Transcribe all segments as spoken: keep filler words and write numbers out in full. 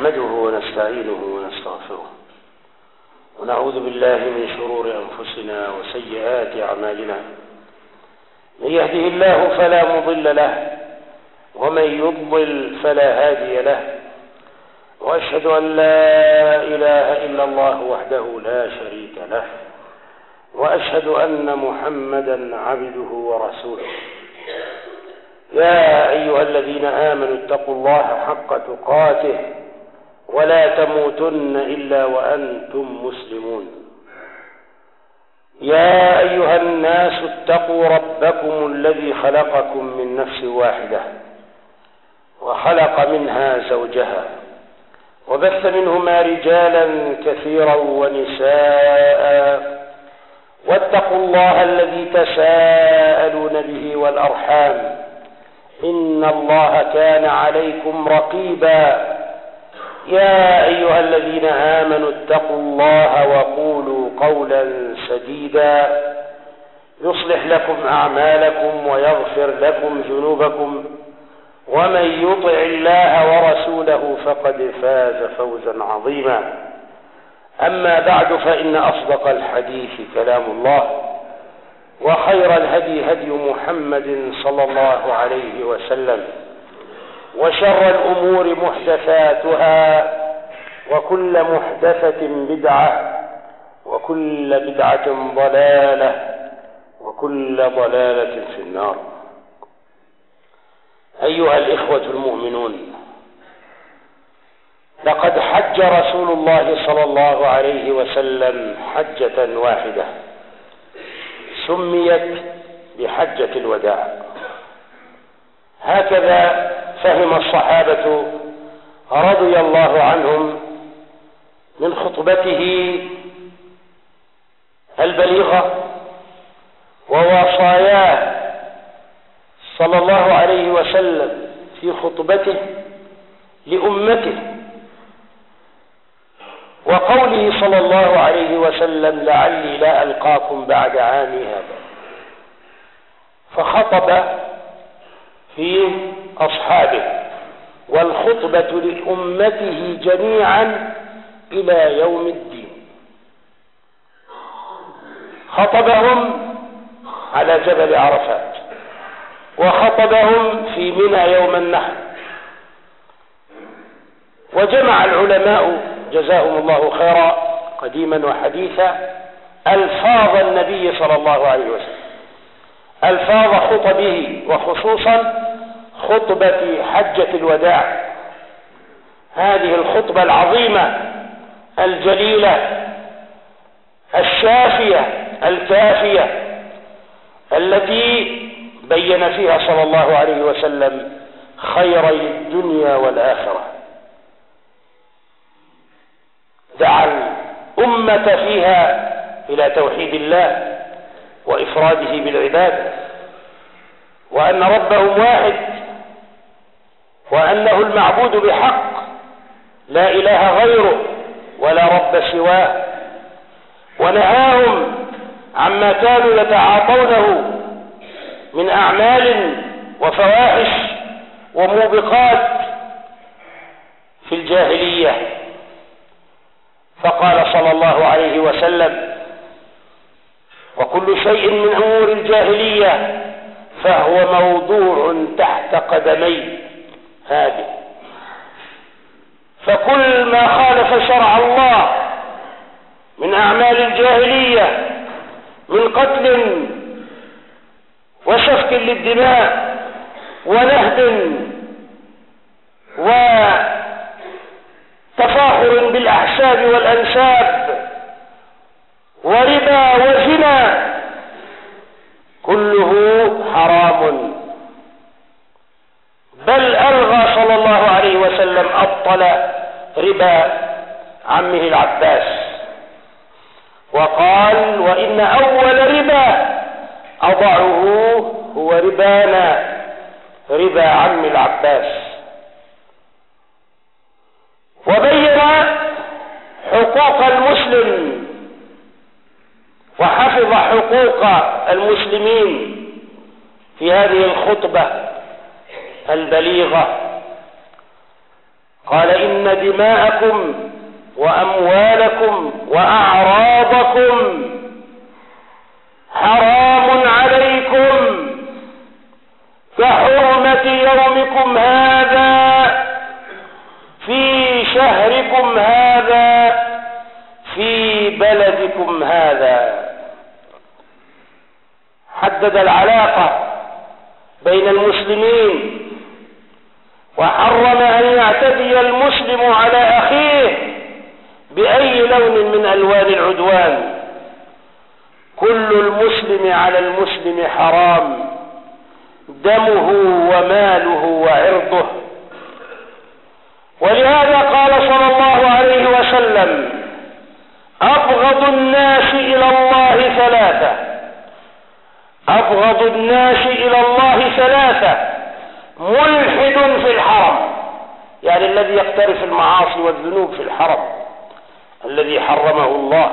نحمده ونستعينه ونستغفره ونعوذ بالله من شرور أنفسنا وسيئات أعمالنا. من يهده الله فلا مضل له ومن يضلل فلا هادي له، وأشهد أن لا إله إلا الله وحده لا شريك له، وأشهد أن محمدا عبده ورسوله. يا أيها الذين آمنوا اتقوا الله حق تقاته ولا تموتن إلا وأنتم مسلمون. يا أيها الناس اتقوا ربكم الذي خلقكم من نفس واحدة وخلق منها زوجها وبث منهما رجالا كثيرا ونساء، واتقوا الله الذي تساءلون به والأرحام إن الله كان عليكم رقيبا. يا أيها الذين آمنوا اتقوا الله وقولوا قولا سديدا يصلح لكم أعمالكم ويغفر لكم ذنوبكم، ومن يطع الله ورسوله فقد فاز فوزا عظيما. أما بعد، فإن أصدق الحديث كلام الله، وخير الهدي هدي محمد صلى الله عليه وسلم، وشر الأمور محدثاتها، وكل محدثة بدعة، وكل بدعة ضلالة، وكل ضلالة في النار. أيها الإخوة المؤمنون، لقد حج رسول الله صلى الله عليه وسلم حجة واحدة سميت بحجة الوداع. هكذا فهم الصحابة رضي الله عنهم من خطبته البليغة ووصاياه صلى الله عليه وسلم في خطبته لأمته، وقوله صلى الله عليه وسلم: لعلي لا ألقاكم بعد عامي هذا. فخطب في أصحابه، والخطبة لأمته جميعا إلى يوم الدين. خطبهم على جبل عرفات، وخطبهم في منى يوم النحر. وجمع العلماء جزاهم الله خيرا قديما وحديثا ألفاظ النبي صلى الله عليه وسلم، ألفاظ خطبه، وخصوصا خطبة حجة الوداع، هذه الخطبة العظيمة الجليلة الشافية الكافية التي بين فيها صلى الله عليه وسلم خيري الدنيا والآخرة. دعا الأمة فيها إلى توحيد الله وإفراده بالعبادة، وأن ربهم واحد، وأنه المعبود بحق لا إله غيره ولا رب سواه. ونهاهم عما كانوا يتعاطونه من أعمال وفواحش وموبقات في الجاهلية. فقال صلى الله عليه وسلم: وكل شيء من أمور الجاهلية فهو موضوع تحت قدمي هذه. فكل ما خالف شرع الله من أعمال الجاهلية من قتل وسفك للدماء ونهب وتفاخر بالأحساب والأنساب وربا وزنا، كله حرام. بل ألغى صلى الله عليه وسلم أبطل ربا عمه العباس، وقال: وإن أول ربا أضعه هو ربانا، ربا عم العباس. وبين حقوق المسلم وحفظ حقوق المسلمين في هذه الخطبة البليغة. قال إن دماءكم وأموالكم وأعراضكم حرام عليكم كحرمة يومكم هذا في شهركم هذا في بلدكم هذا. حدد العلاقة بين المسلمين وحرم أن يعتدي المسلم على أخيه بأي لون من ألوان العدوان. كل المسلم على المسلم حرام، دمه وماله وعرضه. ولهذا قال صلى الله عليه وسلم أبغض الناس إلى الله ثلاثة أبغض الناس إلى الله ثلاثة ملحد في الحرم، يعني الذي يقترف المعاصي والذنوب في الحرم الذي حرمه الله،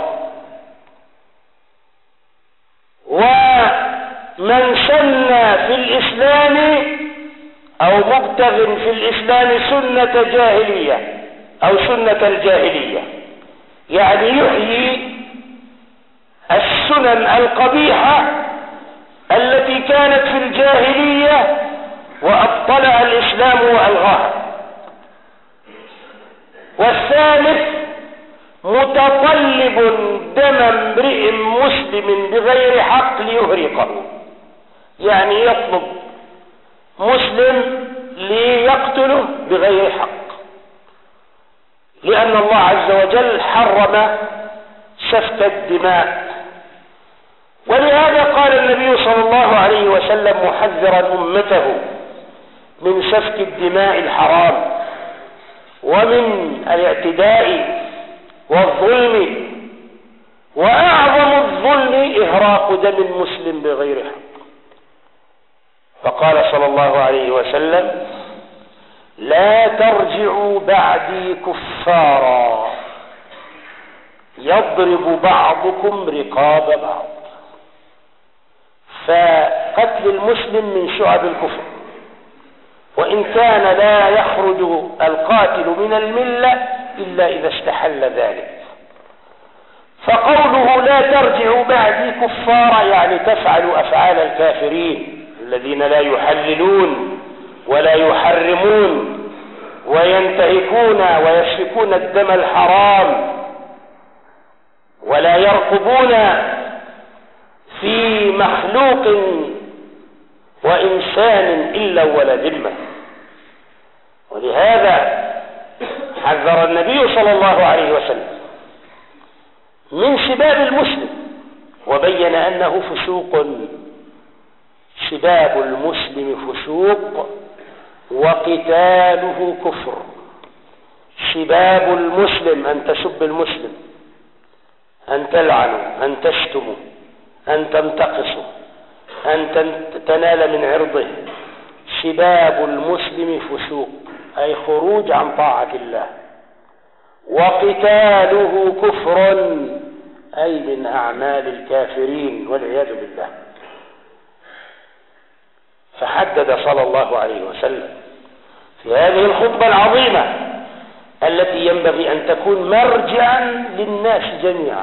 ومن سن في الإسلام أو مبتغ في الإسلام سنة جاهلية أو سنة الجاهلية، يعني يحيي السنن القبيحة التي كانت في الجاهلية وأبطلها الإسلام وألغاها. والثالث متطلب دم امرئ مسلم بغير حق ليهرقه، يعني يطلب مسلم ليقتله بغير حق، لأن الله عز وجل حرم سفك الدماء. ولهذا قال النبي صلى الله عليه وسلم محذرا أمته من سفك الدماء الحرام ومن الاعتداء والظلم، وأعظم الظلم إهراق دم المسلم بغير حق. فقال صلى الله عليه وسلم لا ترجعوا بعدي كفارا يضرب بعضكم رقاب بعض. فقتل المسلم من شعب الكفر، وإن كان لا يخرج القاتل من الملة إلا إذا استحل ذلك. فقوله لا ترجعوا بعدي كفارا يعني تفعلوا أفعال الكافرين الذين لا يحللون ولا يحرمون وينتهكون ويسفكون الدم الحرام ولا يرقبون في مخلوق وإنسان إلا ولا ذمة. ولهذا حذر النبي صلى الله عليه وسلم من سباب المسلم وبين أنه فسوق. سباب المسلم فسوق وقتاله كفر. سباب المسلم أن تسب المسلم، أن تلعنه، أن تشتمه، أن تنتقصه، أن تنال من عرضه. سباب المسلم فسوق أي خروج عن طاعة الله، وقتاله كفر أي من أعمال الكافرين والعياذ بالله. فحدد صلى الله عليه وسلم في هذه الخطبة العظيمة التي ينبغي أن تكون مرجعا للناس جميعا،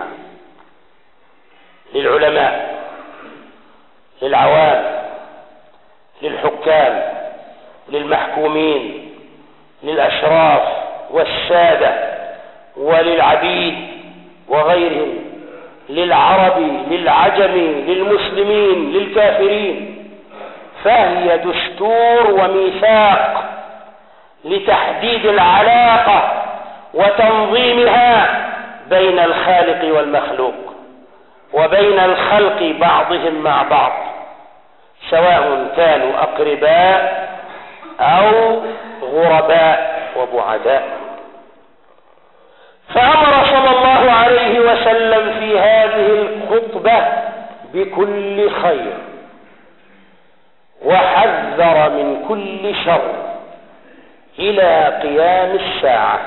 للعلماء، للعوام، للحكام، للمحكومين، للأشراف والسادة وللعبيد وغيرهم، للعرب، للعجم، للمسلمين، للكافرين. فهي دستور وميثاق لتحديد العلاقة وتنظيمها بين الخالق والمخلوق وبين الخلق بعضهم مع بعض، سواء كانوا أقرباء أو غرباء وبعداء. فأمر صلى الله عليه وسلم في هذه الخطبة بكل خير، وحذر من كل شر إلى قيام الساعة،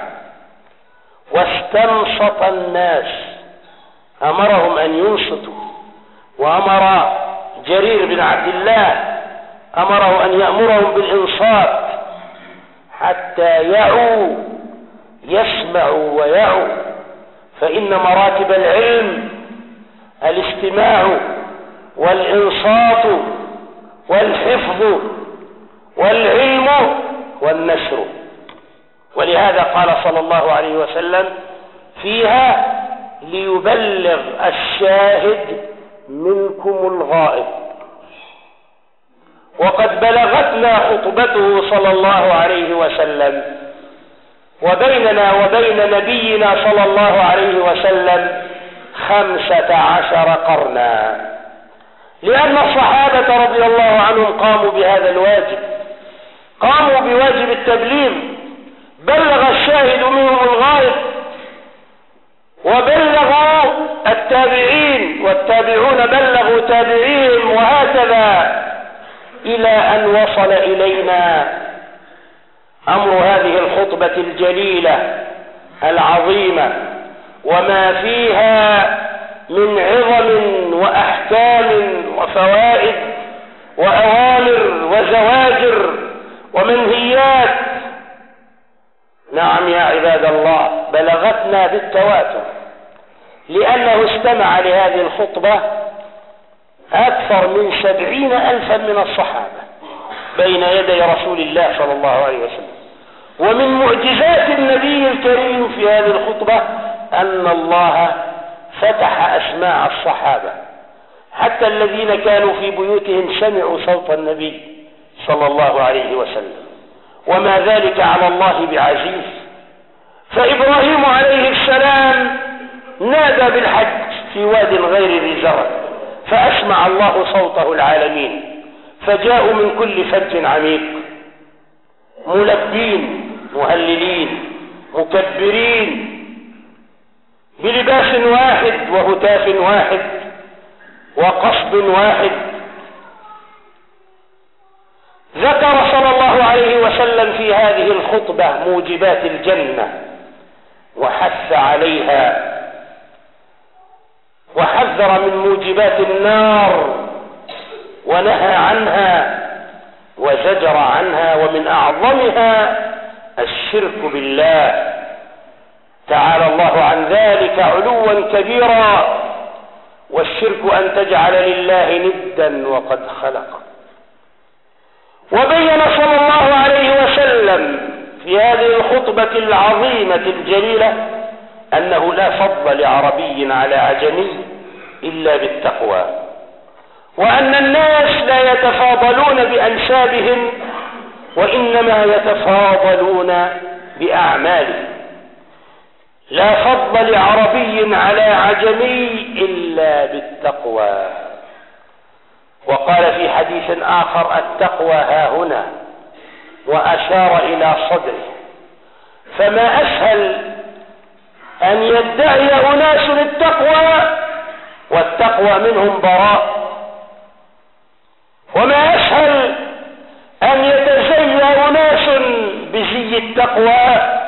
واستنصت الناس، أمرهم أن ينصتوا، وأمر جرير بن عبد الله أمره أن يأمرهم بالإنصات حتى يعوا يسمعوا ويعوا، فإن مراتب العلم الاستماع والإنصات والحفظ والعلم والنشر. ولهذا قال صلى الله عليه وسلم فيها: ليبلغ الشاهد منكم الغائب. وقد بلغتنا خطبته صلى الله عليه وسلم، وبيننا وبين نبينا صلى الله عليه وسلم خمسة عشر قرنا، لأن الصحابة رضي الله عنهم قاموا بهذا الواجب، قاموا بواجب التبليغ، بلغ الشاهد منهم الغائب، وبلغوا التابعين، والتابعون بلغوا تابعين، وهكذا إلى أن وصل إلينا أمر هذه الخطبة الجليلة العظيمة، وما فيها من عظم وأحكام وفوائد وأوامر وزواجر ومنهيات. نعم يا عباد الله، بلغتنا بالتواتر، لأنه استمع لهذه الخطبة أكثر من سبعين ألفا من الصحابة بين يدي رسول الله صلى الله عليه وسلم. ومن معجزات النبي الكريم في هذه الخطبة أن الله فتح أسماع الصحابة، حتى الذين كانوا في بيوتهم سمعوا صوت النبي صلى الله عليه وسلم، وما ذلك على الله بعزيز. فإبراهيم عليه السلام نادى بالحج في واد غير ذي زرع، فأسمع الله صوته العالمين، فجاءوا من كل فج عميق ملبين مهللين مكبرين بلباس واحد وهتاف واحد وقصد واحد. ذكر صلى الله عليه وسلم في هذه الخطبة موجبات الجنة وحث عليها، وحذر من موجبات النار ونهى عنها وزجر عنها، ومن أعظمها الشرك بالله، تعالى الله عن ذلك علوا كبيرا. والشرك أن تجعل لله ندا وقد خلق. وبين صلى الله عليه وسلم في هذه الخطبة العظيمة الجليلة أنه لا فضل لعربي على عجمي إلا بالتقوى، وأن الناس لا يتفاضلون بأنسابهم، وإنما يتفاضلون بأعمالهم. لا فضل لعربي على عجمي إلا بالتقوى. وقال في حديث آخر: التقوى ها هنا، وأشار إلى صدره. فما أسهل أن يدعي أناس التقوى والتقوى منهم براء، وما أسهل أن يتزين أناس بزي التقوى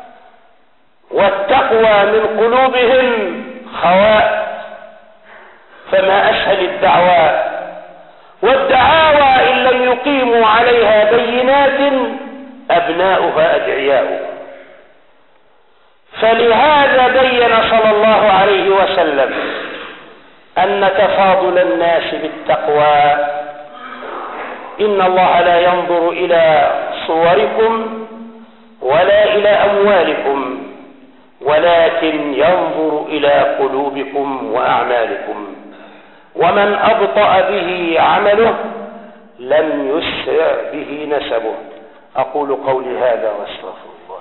والتقوى من قلوبهم خواء. فما أسهل الدعوى والدعاوى إن لم يقيموا عليها بينات أبناؤها أدعياء. فلهذا بين صلى الله عليه وسلم أن تفاضل الناس بالتقوى، إن الله لا ينظر إلى صوركم ولا إلى أموالكم، ولكن ينظر إلى قلوبكم وأعمالكم. ومن أبطأ به عمله لم يسرع به نسبه. أقول قولي هذا واستغفر الله.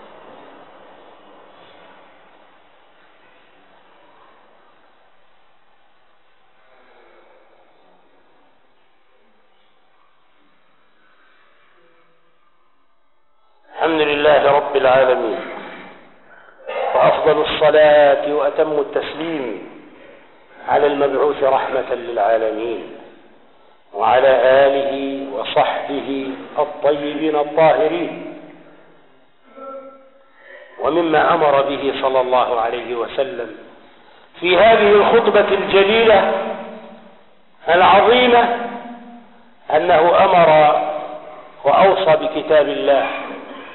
الحمد لله رب العالمين، وأفضل الصلاة وأتم التسليم على المبعوث رحمة للعالمين، وعلى آله وصحبه الطيبين الطاهرين. ومما أمر به صلى الله عليه وسلم في هذه الخطبة الجليلة العظيمة أنه أمر وأوصى بكتاب الله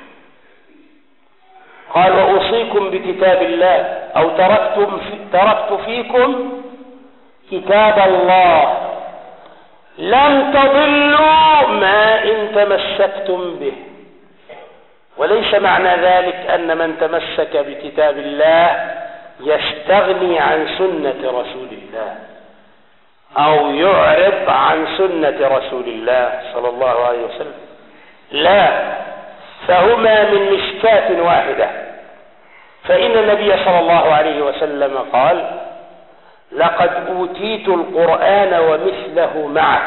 قال وأوصيكم بكتاب الله أو تركتم في تركت فيكم كتاب الله لم تضلوا ما إن تمسكتم به. وليس معنى ذلك أن من تمسك بكتاب الله يستغني عن سنة رسول الله أو يعرض عن سنة رسول الله صلى الله عليه وسلم، لا، فهما من مشكاة واحدة. فإن النبي صلى الله عليه وسلم قال لقد أوتيت القرآن ومثله معه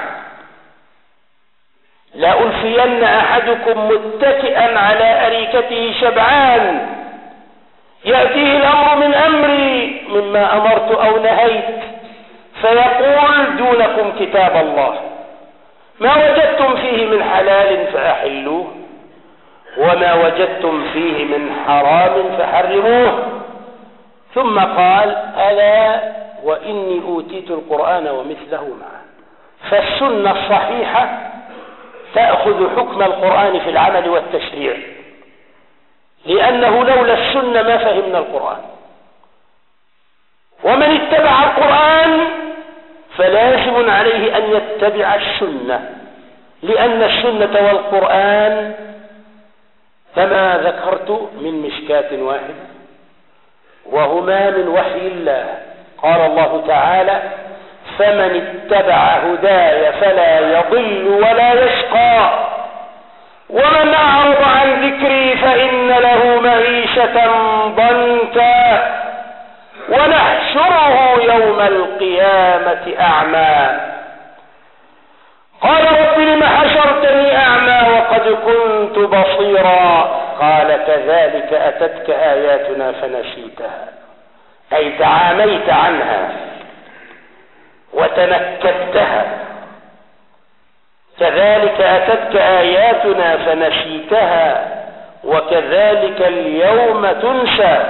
لألفين أحدكم متكئا على أريكته شبعان يأتيه الأمر من أمري مما أمرت أو نهيت فيقول دونكم كتاب الله ما وجدتم فيه من حلال فأحلوه وما وجدتم فيه من حرام فحرموه. ثم قال ألا وإني أوتيت القرآن ومثله معه. فالسنة الصحيحة تأخذ حكم القرآن في العمل والتشريع، لأنه لولا السنة ما فهمنا القرآن. ومن اتبع القرآن فلازم عليه أن يتبع السنة، لأن السنة والقرآن كما ذكرت من مشكاة واحدة وهما من وحي الله. قال الله تعالى فمن اتبع هداي فلا يضل ولا يشقى ومن أعرض عن ذكري فإن له معيشة ضنكا ونحشره يوم القيامة أعمى. قال رب لم حشرتني أعمى وقد كنت بصيرا قال كذلك أتتك آياتنا فنسيتها، أي تعاميت عنها وتنكبتها. كذلك أتتك آياتنا فنسيتها وكذلك اليوم تنسى.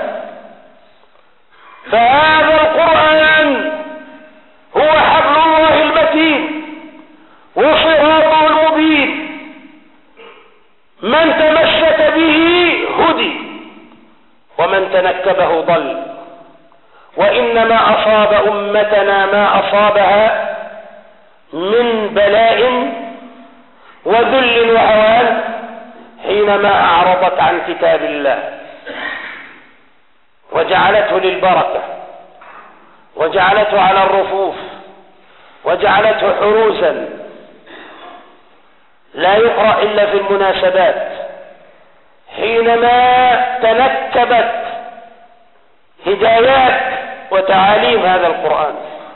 فهذا القرآن هو حبل الله المتين وصراطه المبين، من تمسك به هدي ومن تنكبه ضل. وإنما أصاب أمتنا ما أصابها من بلاء وذل وهوان حينما أعرضت عن كتاب الله وجعلته للبركة وجعلته على الرفوف وجعلته حروزا لا يقرأ إلا في المناسبات. حينما تنكبت هدايات وتعاليم هذا القرآن،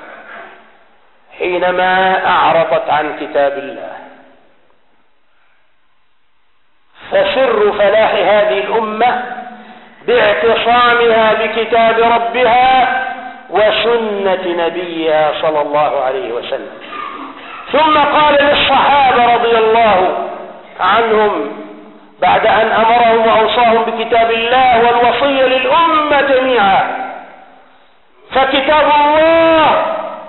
حينما أعرضت عن كتاب الله. فسر فلاح هذه الأمة باعتصامها بكتاب ربها وسنة نبيها صلى الله عليه وسلم. ثم قال للصحابة رضي الله عنهم بعد أن أمرهم وأوصاهم بكتاب الله والوصية للأمة جميعا، فكتاب الله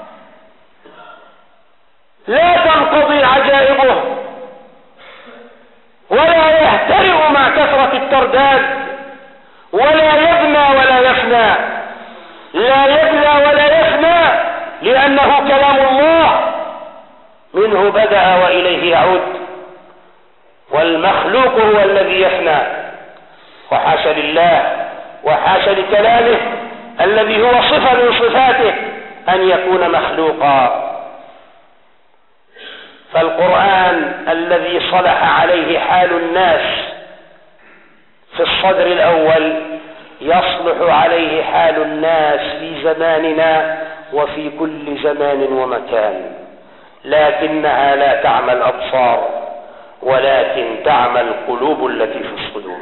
لا تنقضي عجائبه ولا يهترئ مع كثرة الترداد ولا يبنى ولا يفنى، لا يبنى ولا يفنى لأنه كلام الله منه بدأ وإليه يعود، والمخلوق هو الذي يفنى، وحاشا لله وحاشا لكلامه الذي هو صفة من صفاته أن يكون مخلوقا. فالقرآن الذي صلح عليه حال الناس في الصدر الأول يصلح عليه حال الناس في زماننا وفي كل زمان ومكان، لكنها لا تعمى الأبصار ولكن تعمى القلوب التي في الصدور.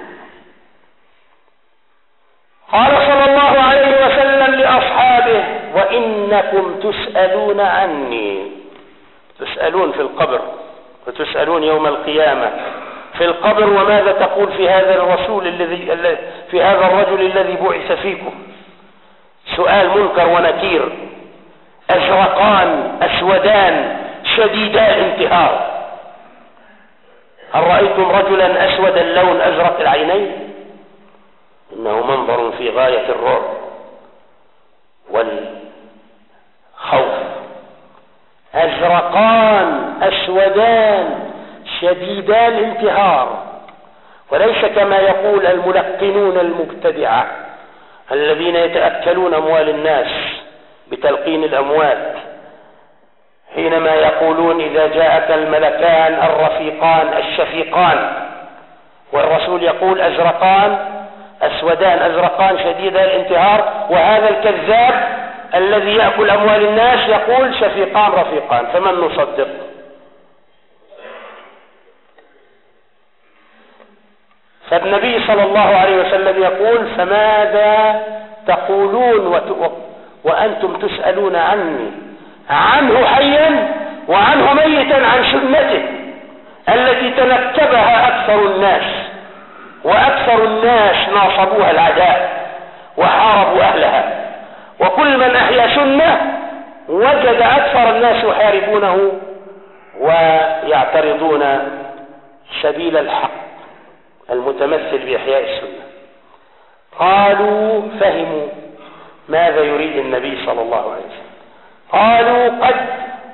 قال صلى الله عليه وسلم لأصحابه وإنكم تسألون عني، تسألون في القبر وتسألون يوم القيامة في القبر وماذا تقول في هذا الرسول الذي في هذا الرجل الذي بعث فيكم. سؤال منكر ونكير، أزرقان أسودان شديدا الانتهار. هل رأيتم رجلا أسود اللون أزرق العينين؟ إنه منظر في غاية الرعب والخوف. أزرقان أسودان شديدا الانتهار، وليس كما يقول الملقنون المبتدعة الذين يتأكلون أموال الناس بتلقين الأموال، حينما يقولون إذا جاءك الملكان الرفيقان الشفيقان، والرسول يقول أزرقان أسودان أزرقان شديد الانتهار، وهذا الكذاب الذي يأكل أموال الناس يقول شفيقان رفيقان، فمن نصدق؟ فالنبي صلى الله عليه وسلم يقول فماذا تقولون وأنتم تسألون عني عنه حيا وعنه ميتا، عن سنته التي تنكبها أكثر الناس، وأكثر الناس ناصبوها العداء وحاربوا أهلها، وكل من أحيا سنة وجد أكثر الناس يحاربونه ويعترضون سبيل الحق المتمثل بإحياء السنة. قالوا فهموا ماذا يريد النبي صلى الله عليه وسلم، قالوا قد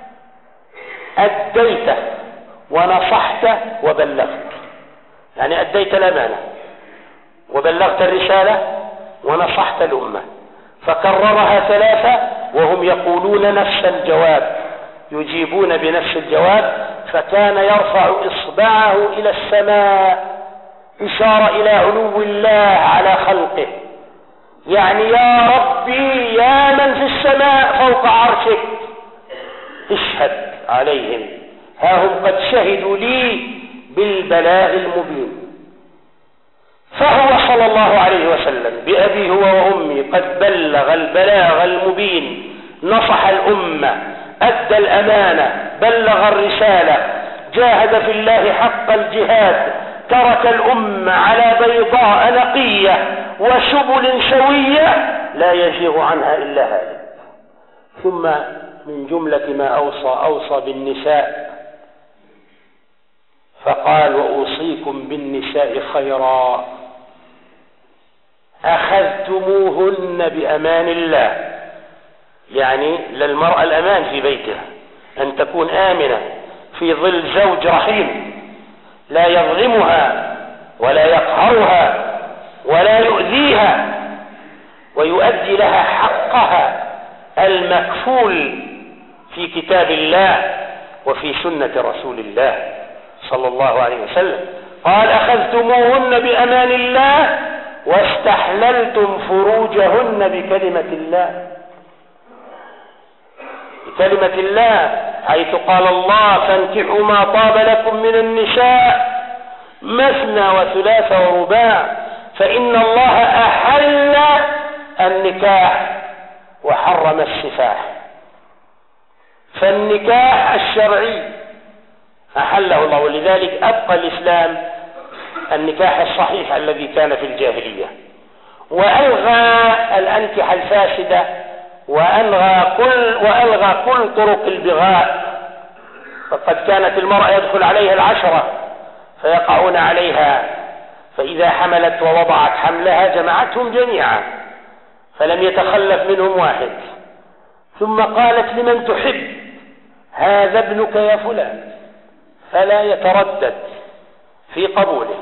أديت ونصحت وبلغت، يعني أديت الأمانة وبلغت الرسالة ونصحت الأمة، فكررها ثلاثة وهم يقولون نفس الجواب، يجيبون بنفس الجواب، فكان يرفع إصبعه إلى السماء إشارة إلى علو الله على خلقه، يعني يا ربي يا من في السماء فوق عرشك اشهد عليهم، ها هم قد شهدوا لي بالبلاغ المبين. فهو صلى الله عليه وسلم بأبي هو وأمي قد بلغ البلاغ المبين، نصح الأمة، أدى الأمانة، بلغ الرسالة، جاهد في الله حق الجهاد، ترك الأمة على بيضاء نقية وسبل سوية لا يزيغ عنها إلا هذا. ثم من جملة ما أوصى أوصى بالنساء، فقال وأوصيكم بالنساء خيرا، أخذتموهن بأمان الله، يعني للمرأة الأمان في بيتها، أن تكون آمنة في ظل زوج رحيم لا يظلمها ولا يقهرها ولا يؤذيها، ويؤدي لها حقها المكفول في كتاب الله وفي سنة رسول الله صلى الله عليه وسلم. قال أخذتموهن بأمان الله واستحللتم فروجهن بكلمة الله، بكلمة الله، حيث قال الله فانكحوا ما طاب لكم من النساء مثنى وثلاث ورباع، فإن الله أحل النكاح وحرم السفاح، فالنكاح الشرعي أحله الله، ولذلك أبقى الإسلام النكاح الصحيح الذي كان في الجاهلية، وألغى الأنكحة الفاسدة وألغى كل وألغى كل طرق البغاء، فقد كانت المرأة يدخل عليها العشرة فيقعون عليها، فإذا حملت ووضعت حملها جمعتهم جميعا فلم يتخلف منهم واحد. ثم قالت لمن تحب هذا ابنك يا فلان، فلا يتردد في قبوله.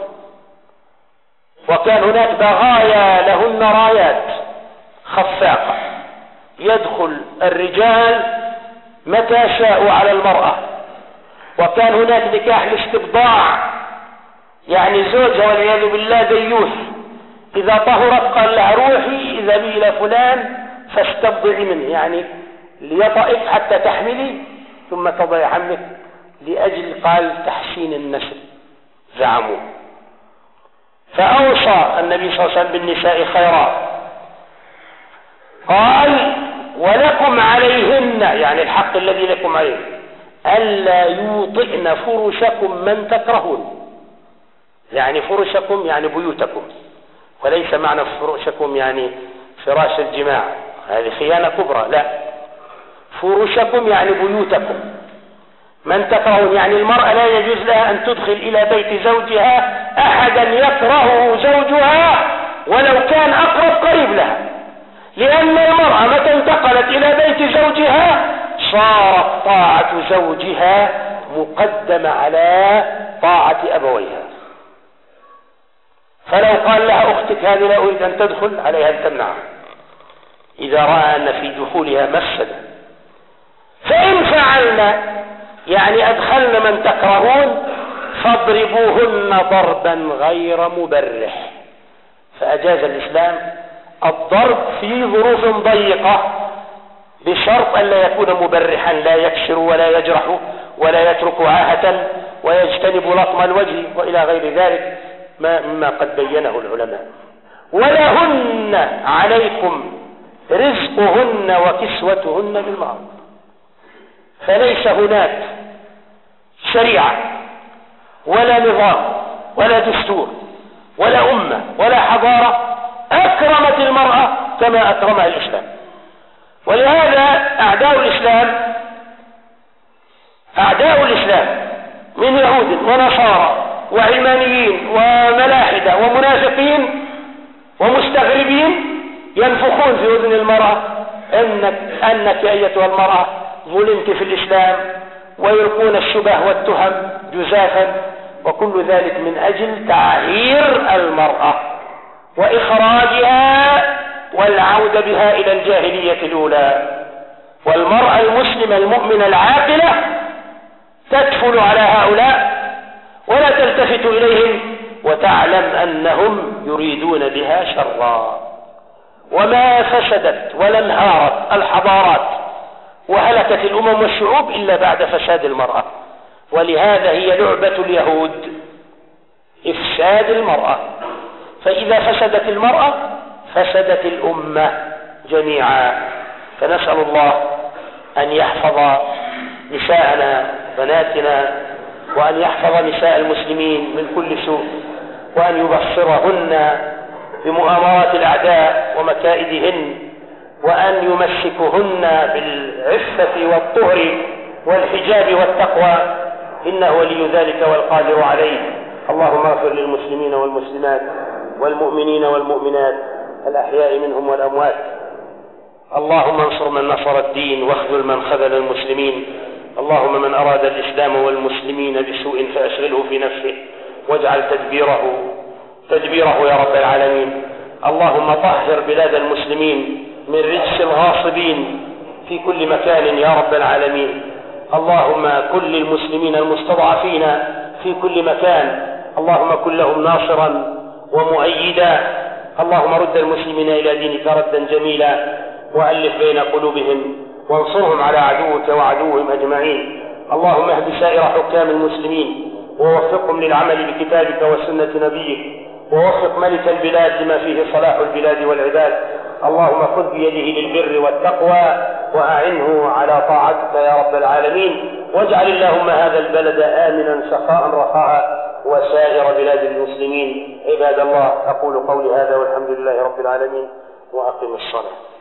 وكان هناك بغايا لهن رايات خفاقة، يدخل الرجال متى شاءوا على المرأة. وكان هناك نكاح الاستبضاع، يعني زوجها والعياذ بالله ديوث، إذا طهرت قال لها روحي اذهبي إلى فلان فاستبضعي منه، يعني ليطئك حتى تحملي ثم تضعي حملك، لأجل قال تحسين النسل زعموا. فأوصى النبي صلى الله عليه وسلم بالنساء خيرا، قال ولكم عليهن، يعني الحق الذي لكم عليه، ألا يوطئن فرشكم من تكرهون، يعني فرشكم يعني بيوتكم، وليس معنى فرشكم يعني فراش الجماع، هذه خيانة كبرى، لا، فرشكم يعني بيوتكم من تكرهون، يعني المرأة لا يجوز لها أن تدخل إلى بيت زوجها أحدا يكرهه زوجها ولو كان أقرب قريب لها، لأن المرأة متى انتقلت إلى بيت زوجها صارت طاعة زوجها مقدمة على طاعة أبويها. فلو قال لها أختك هذه لا أريد أن تدخل، عليها أن تمنعها إذا رأى أن في دخولها مفسدة. فإن فعلنا يعني أدخلن من تكرهون فاضربوهن ضربا غير مبرح. فأجاز الإسلام الضرب في ظروف ضيقة بشرط أن لا يكون مبرحا، لا يكسر ولا يجرح ولا يترك عاهة ويجتنب لطم الوجه وإلى غير ذلك مما قد بينه العلماء. ولهن عليكم رزقهن وكسوتهن بالمعروف. فليس هناك شريعة ولا نظام ولا دستور ولا أمة ولا حضارة أكرمت المرأة كما أكرمها الإسلام. ولهذا أعداء الإسلام أعداء الإسلام من يهود ونصارى وعلمانيين وملاحدة ومنافقين ومستغربين ينفخون في أذن المرأة أنك, أنك أيتها المرأة ظلمت في الإسلام، ويلقون الشبه والتهم جزافا، وكل ذلك من أجل تعهير المرأة وإخراجها والعودة بها إلى الجاهلية الأولى. والمرأة المسلمة المؤمنة العاقلة تدفل على هؤلاء ولا تلتفت إليهم وتعلم أنهم يريدون بها شرا. وما فسدت ولا انهارت الحضارات وهلكت الأمم والشعوب إلا بعد فساد المرأة. ولهذا هي لعبة اليهود إفساد المرأة. فإذا فسدت المرأة فسدت الأمة جميعا. فنسأل الله أن يحفظ نساءنا بناتنا، وأن يحفظ نساء المسلمين من كل سوء، وأن يبصرهن بمؤامرات الأعداء ومكائدهن، وأن يمسكهن بالعفة والطهر والحجاب والتقوى، إنه ولي ذلك والقادر عليه. اللهم اغفر للمسلمين والمسلمات والمؤمنين والمؤمنات الأحياء منهم والأموات. اللهم انصر من نصر الدين واخذل من خذل المسلمين. اللهم من أراد الإسلام والمسلمين بسوء فأشغله في نفسه واجعل تدبيره تدبيره يا رب العالمين. اللهم طهر بلاد المسلمين من رجس الغاصبين في كل مكان يا رب العالمين. اللهم كن للمسلمين المستضعفين في كل مكان، اللهم كن لهم ناصرا ومؤيدا. اللهم رد المسلمين إلى دينك ردا جميلا، وألف بين قلوبهم وانصرهم على عدوك وعدوهم أجمعين. اللهم اهد سائر حكام المسلمين ووفقهم للعمل بكتابك وسنة نبيك، ووفق ملك البلاد لما فيه صلاح البلاد والعباد. اللهم خذ بيده للبر والتقوى وأعنه على طاعتك يا رب العالمين. واجعل اللهم هذا البلد آمنا سخاء رخاء وسائر بلاد المسلمين. عباد الله، أقول قولي هذا والحمد لله رب العالمين، وأقم الصلاة.